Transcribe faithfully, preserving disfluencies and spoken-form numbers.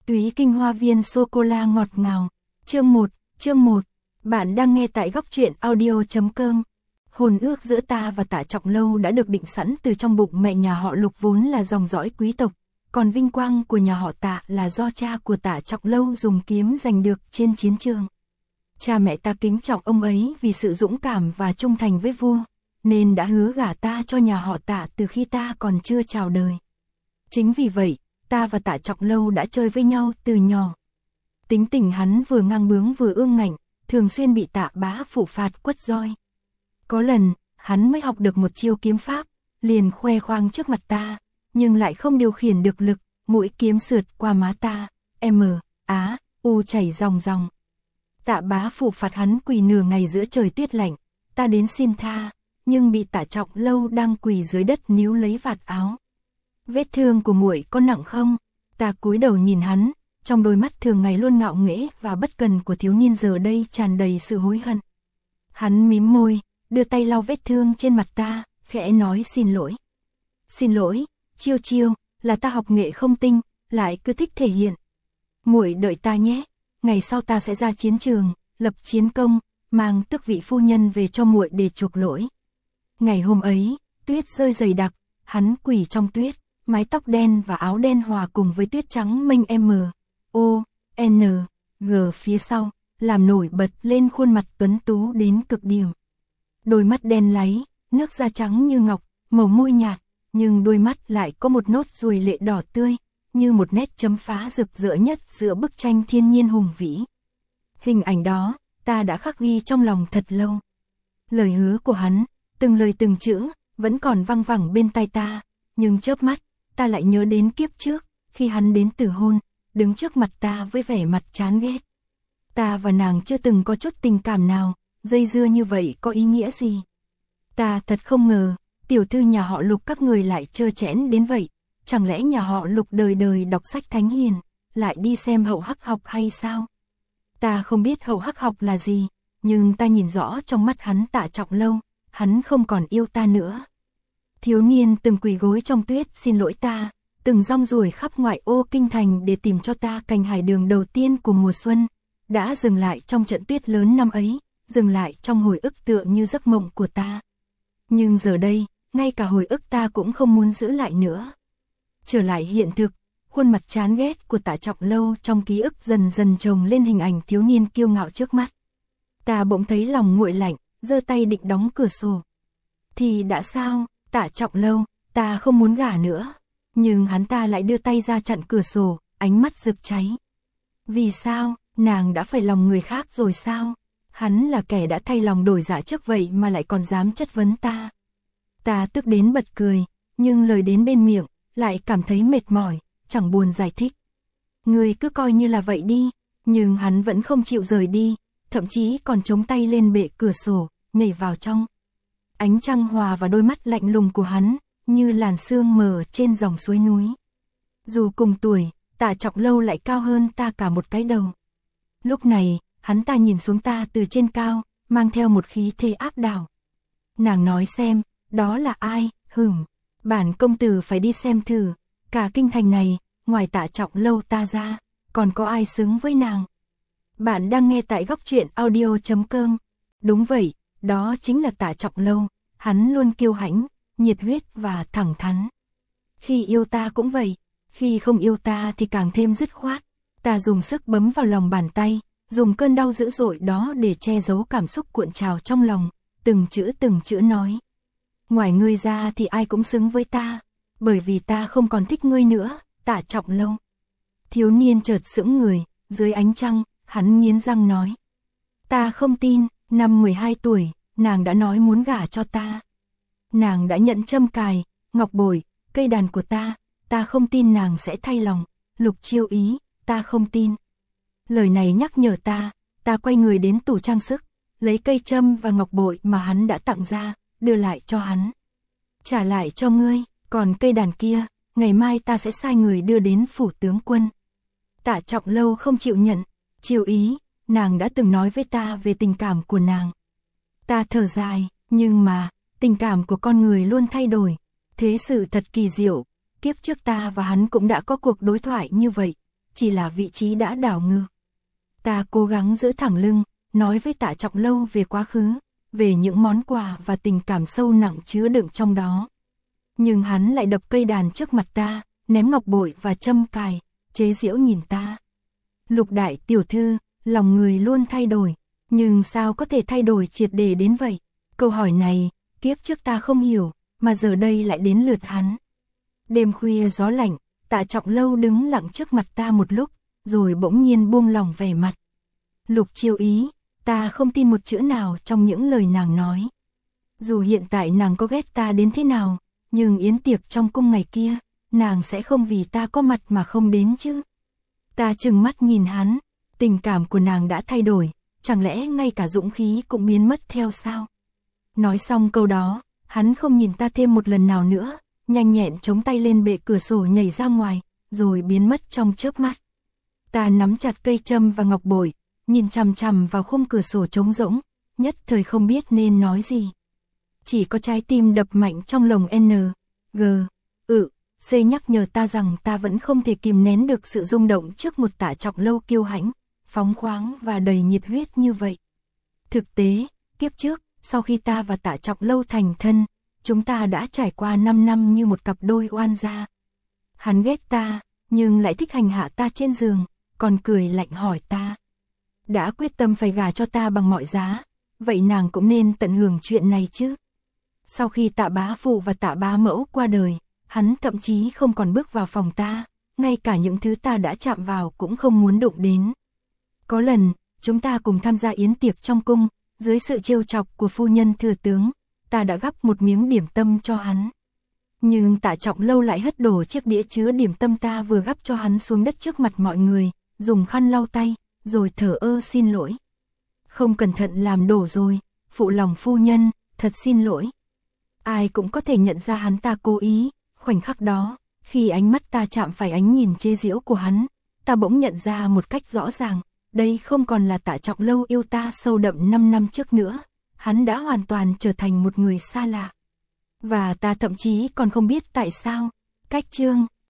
Túy Kinh Hoa Viên Sô-cô-la ngọt ngào. Chương một, chương một. Bạn đang nghe tại góc truyện audio chấm com. Hôn ước giữa ta và Tạ Trọng Lâu đã được định sẵn từ trong bụng mẹ nhà họ Lục vốn là dòng dõi quý tộc, còn vinh quang của nhà họ Tạ là do cha của Tạ Trọng Lâu dùng kiếm giành được trên chiến trường. Cha mẹ ta kính trọng ông ấy vì sự dũng cảm và trung thành với vua, nên đã hứa gả ta cho nhà họ Tạ từ khi ta còn chưa chào đời. Chính vì vậy, ta và Tạ Trọng Lâu đã chơi với nhau từ nhỏ. Tính tình hắn vừa ngang bướng vừa ương ngạnh, thường xuyên bị Tạ bá phụ phạt quất roi. Có lần, hắn mới học được một chiêu kiếm pháp, liền khoe khoang trước mặt ta, nhưng lại không điều khiển được lực, mũi kiếm sượt qua má ta, M, Á, U chảy ròng ròng. Tạ bá phụ phạt hắn quỳ nửa ngày giữa trời tuyết lạnh, ta đến xin tha, nhưng bị Tạ Trọng Lâu đang quỳ dưới đất níu lấy vạt áo. Vết thương của muội có nặng không? Ta cúi đầu nhìn hắn, trong đôi mắt thường ngày luôn ngạo nghễ và bất cần của thiếu niên giờ đây tràn đầy sự hối hận. Hắn mím môi, đưa tay lau vết thương trên mặt ta, khẽ nói xin lỗi. Xin lỗi, Chiêu Chiêu, là ta học nghệ không tinh, lại cứ thích thể hiện. Muội đợi ta nhé, ngày sau ta sẽ ra chiến trường, lập chiến công, mang tước vị phu nhân về cho muội để chuộc lỗi. Ngày hôm ấy, tuyết rơi dày đặc, hắn quỳ trong tuyết, mái tóc đen và áo đen hòa cùng với tuyết trắng mênh M, O, N, G phía sau, làm nổi bật lên khuôn mặt tuấn tú đến cực điểm. Đôi mắt đen láy, nước da trắng như ngọc, màu môi nhạt, nhưng đôi mắt lại có một nốt ruồi lệ đỏ tươi, như một nét chấm phá rực rỡ nhất giữa bức tranh thiên nhiên hùng vĩ. Hình ảnh đó, ta đã khắc ghi trong lòng thật lâu. Lời hứa của hắn, từng lời từng chữ, vẫn còn văng vẳng bên tai ta, nhưng chớp mắt, ta lại nhớ đến kiếp trước, khi hắn đến từ hôn, đứng trước mặt ta với vẻ mặt chán ghét. Ta và nàng chưa từng có chút tình cảm nào, dây dưa như vậy có ý nghĩa gì? Ta thật không ngờ, tiểu thư nhà họ Lục các người lại trơ trẽn đến vậy, chẳng lẽ nhà họ Lục đời đời đọc sách thánh hiền, lại đi xem hậu hắc học hay sao? Ta không biết hậu hắc học là gì, nhưng ta nhìn rõ trong mắt hắn Tạ Trọng Lâu, hắn không còn yêu ta nữa. Thiếu niên từng quỳ gối trong tuyết xin lỗi ta, từng rong ruổi khắp ngoại ô kinh thành để tìm cho ta cành hải đường đầu tiên của mùa xuân, đã dừng lại trong trận tuyết lớn năm ấy, dừng lại trong hồi ức tựa như giấc mộng của ta. Nhưng giờ đây, ngay cả hồi ức ta cũng không muốn giữ lại nữa. Trở lại hiện thực, khuôn mặt chán ghét của Tạ Trọng Lâu trong ký ức dần dần chồng lên hình ảnh thiếu niên kiêu ngạo trước mắt. Ta bỗng thấy lòng nguội lạnh, giơ tay định đóng cửa sổ. Thì đã sao, Tạ Trọng Lâu, ta không muốn gả nữa. Nhưng hắn ta lại đưa tay ra chặn cửa sổ, ánh mắt rực cháy. Vì sao, nàng đã phải lòng người khác rồi sao? Hắn là kẻ đã thay lòng đổi dạ trước vậy mà lại còn dám chất vấn ta. Ta tức đến bật cười, nhưng lời đến bên miệng, lại cảm thấy mệt mỏi, chẳng buồn giải thích. Ngươi cứ coi như là vậy đi, nhưng hắn vẫn không chịu rời đi, thậm chí còn chống tay lên bệ cửa sổ, nhảy vào trong. Ánh trăng hòa vào đôi mắt lạnh lùng của hắn, như làn sương mờ trên dòng suối núi. Dù cùng tuổi, Tạ Trọng Lâu lại cao hơn ta cả một cái đầu. Lúc này, hắn ta nhìn xuống ta từ trên cao, mang theo một khí thế áp đảo. Nàng nói xem, đó là ai? Hửm, bản công tử phải đi xem thử, cả kinh thành này, ngoài Tạ Trọng Lâu ta ra, còn có ai xứng với nàng? Bạn đang nghe tại góc truyện audio chấm com. Đúng vậy, đó chính là Tạ Trọng Lâu, hắn luôn kiêu hãnh, nhiệt huyết và thẳng thắn. Khi yêu ta cũng vậy, khi không yêu ta thì càng thêm dứt khoát. Ta dùng sức bấm vào lòng bàn tay, dùng cơn đau dữ dội đó để che giấu cảm xúc cuộn trào trong lòng, từng chữ từng chữ nói. Ngoài ngươi ra thì ai cũng xứng với ta, bởi vì ta không còn thích ngươi nữa, Tạ Trọng Lâu. Thiếu niên chợt sững người, dưới ánh trăng, hắn nghiến răng nói. Ta không tin, năm mười hai tuổi, nàng đã nói muốn gả cho ta. Nàng đã nhận châm cài, ngọc bội, cây đàn của ta, ta không tin nàng sẽ thay lòng, Lục Chiêu Ý, ta không tin. Lời này nhắc nhở ta, ta quay người đến tủ trang sức, lấy cây châm và ngọc bội mà hắn đã tặng ra, đưa lại cho hắn. Trả lại cho ngươi, còn cây đàn kia, ngày mai ta sẽ sai người đưa đến phủ tướng quân. Tạ Trọng Lâu không chịu nhận, Chiêu Ý, nàng đã từng nói với ta về tình cảm của nàng. Ta thở dài, nhưng mà, tình cảm của con người luôn thay đổi, thế sự thật kỳ diệu, kiếp trước ta và hắn cũng đã có cuộc đối thoại như vậy, chỉ là vị trí đã đảo ngược. Ta cố gắng giữ thẳng lưng, nói với Tạ Trọng Lâu về quá khứ, về những món quà và tình cảm sâu nặng chứa đựng trong đó. Nhưng hắn lại đập cây đàn trước mặt ta, ném ngọc bội và châm cài, chế giễu nhìn ta. Lục đại tiểu thư, lòng người luôn thay đổi, nhưng sao có thể thay đổi triệt để đến vậy? Câu hỏi này, kiếp trước ta không hiểu, mà giờ đây lại đến lượt hắn. Đêm khuya gió lạnh, Tạ Trọng Lâu đứng lặng trước mặt ta một lúc, rồi bỗng nhiên buông lỏng vẻ mặt. Lục Chiêu Ý, ta không tin một chữ nào trong những lời nàng nói. Dù hiện tại nàng có ghét ta đến thế nào, nhưng yến tiệc trong cung ngày kia, nàng sẽ không vì ta có mặt mà không đến chứ. Ta trừng mắt nhìn hắn, tình cảm của nàng đã thay đổi, chẳng lẽ ngay cả dũng khí cũng biến mất theo sao? Nói xong câu đó, hắn không nhìn ta thêm một lần nào nữa, nhanh nhẹn chống tay lên bệ cửa sổ nhảy ra ngoài, rồi biến mất trong chớp mắt. Ta nắm chặt cây châm và ngọc bội, nhìn chằm chằm vào khung cửa sổ trống rỗng, nhất thời không biết nên nói gì. Chỉ có trái tim đập mạnh trong lồng N, G, ừ, C nhắc nhở ta rằng ta vẫn không thể kìm nén được sự rung động trước một Tạ Trọng Lâu kiêu hãnh, phóng khoáng và đầy nhiệt huyết như vậy. Thực tế, kiếp trước, sau khi ta và Tạ Trọng Lâu thành thân, chúng ta đã trải qua năm năm như một cặp đôi oan gia. Hắn ghét ta, nhưng lại thích hành hạ ta trên giường, còn cười lạnh hỏi ta. Đã quyết tâm phải gả cho ta bằng mọi giá, vậy nàng cũng nên tận hưởng chuyện này chứ. Sau khi Tạ bá phụ và Tạ bá mẫu qua đời, hắn thậm chí không còn bước vào phòng ta, ngay cả những thứ ta đã chạm vào cũng không muốn đụng đến. Có lần, chúng ta cùng tham gia yến tiệc trong cung, dưới sự trêu chọc của phu nhân thừa tướng, ta đã gắp một miếng điểm tâm cho hắn. Nhưng Tạ Trọng Lâu lại hất đổ chiếc đĩa chứa điểm tâm ta vừa gắp cho hắn xuống đất trước mặt mọi người, dùng khăn lau tay, rồi thở ơ xin lỗi. Không cẩn thận làm đổ rồi, phụ lòng phu nhân, thật xin lỗi. Ai cũng có thể nhận ra hắn ta cố ý, khoảnh khắc đó, khi ánh mắt ta chạm phải ánh nhìn chế giễu của hắn, ta bỗng nhận ra một cách rõ ràng, đây không còn là Tạ Trọng Lâu yêu ta sâu đậm năm năm trước nữa, hắn đã hoàn toàn trở thành một người xa lạ. Và ta thậm chí còn không biết tại sao. Cách chương